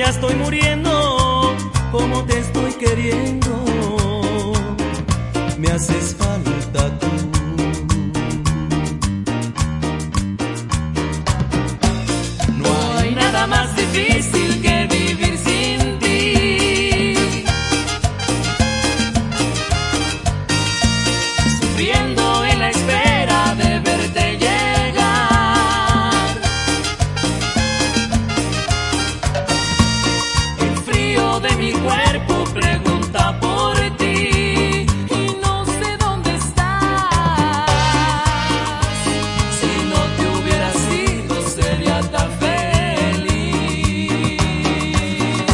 día estoy muriendo, como te estoy queriendo. Me haces falta tú. No hay nada más difícil que vivir sin ti, sufriendo en la espera de verte llegar. El frío de mi cuerpo pregunta por ti y no sé dónde estás. Si no te hubiera sido sería tan feliz.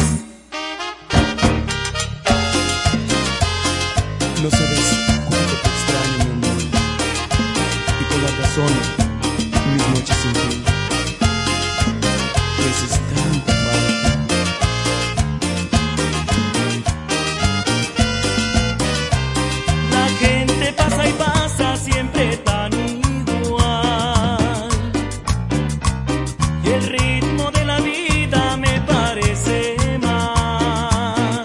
No sabes cuánto te extraño, mi amor, y por las razones, mis noches sin ti. Eso es tanto para ti. La gente pasa y pasa siempre tan igual, y el ritmo de la vida me parece mal.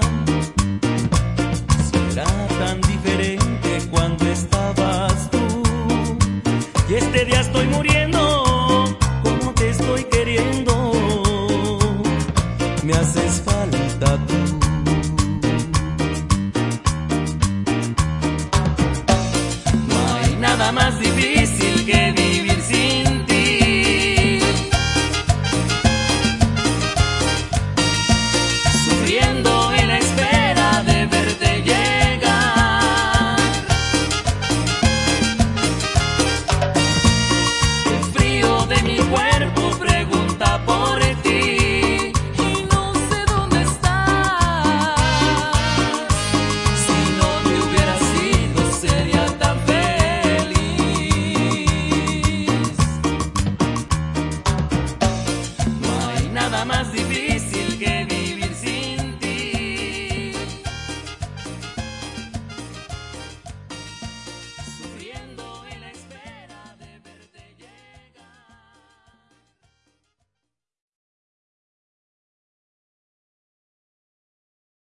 Será tan diferente cuando estabas tú, y este día estoy muriendo, como te estoy queriendo. Me haces falta tú. No hay nada más